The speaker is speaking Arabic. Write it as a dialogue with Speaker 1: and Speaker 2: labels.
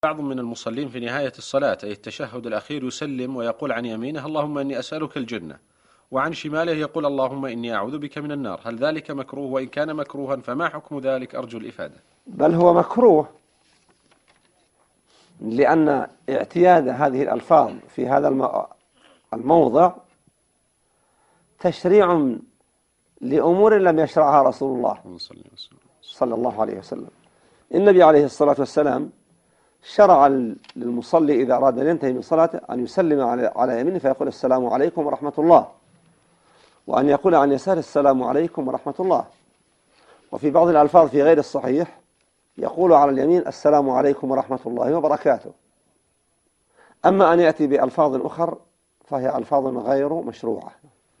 Speaker 1: بعض من المصلين في نهاية الصلاة أي التشهد الأخير يسلم ويقول عن يمينه اللهم إني أسألك الجنة، وعن شماله يقول اللهم إني أعوذ بك من النار. هل ذلك مكروه؟ وإن كان مكروها فما حكم ذلك؟ أرجو الإفادة.
Speaker 2: بل هو مكروه، لأن اعتياد هذه الألفاظ في هذا الموضع تشريع لأمور لم يشرعها رسول الله صلى الله عليه وسلم. النبي عليه الصلاة والسلام شرع للمصلي إذا أراد أن ينتهي من صلاته أن يسلم على يمينه فيقول السلام عليكم ورحمة الله، وأن يقول عن يساره السلام عليكم ورحمة الله. وفي بعض الألفاظ في غير الصحيح يقول على اليمين السلام عليكم ورحمة الله وبركاته. أما أن يأتي بألفاظ أخر فهي ألفاظ غير مشروعة.